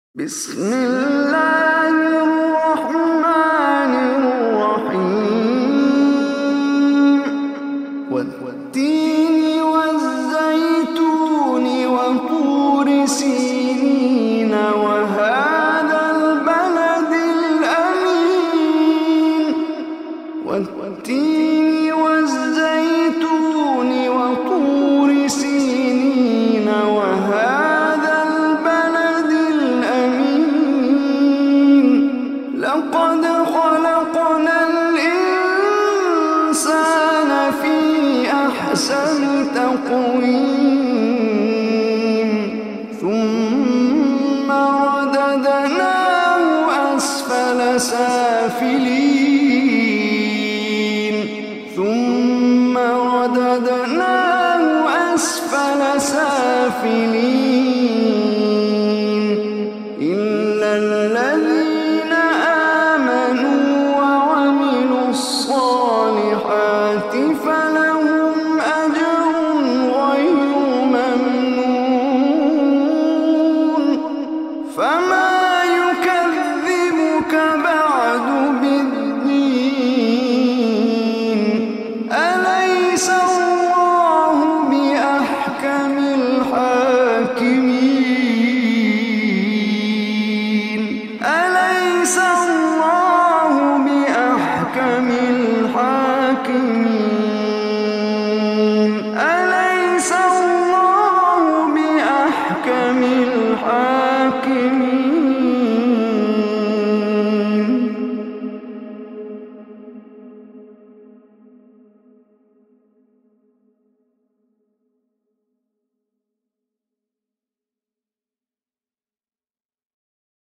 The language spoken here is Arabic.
بسم الله الرحمن الرحيم والتين والزيتون وطور سينين وهذا البلد الأمين والتين والزيتون وطور سينين وهذا البلد الأمين لقد خلقنا الإنسان في أحسن تقويم ثم رددناه أسفل سافلين ثم رددناه أسفل سافلين إلا الذين آمنوا وعملوا الصالحات فلهم أجر غير ممنون فما يكذبك بعد بالدين أليس الله بأحكم الحاكمين أليس الله بأحكم الحاكمين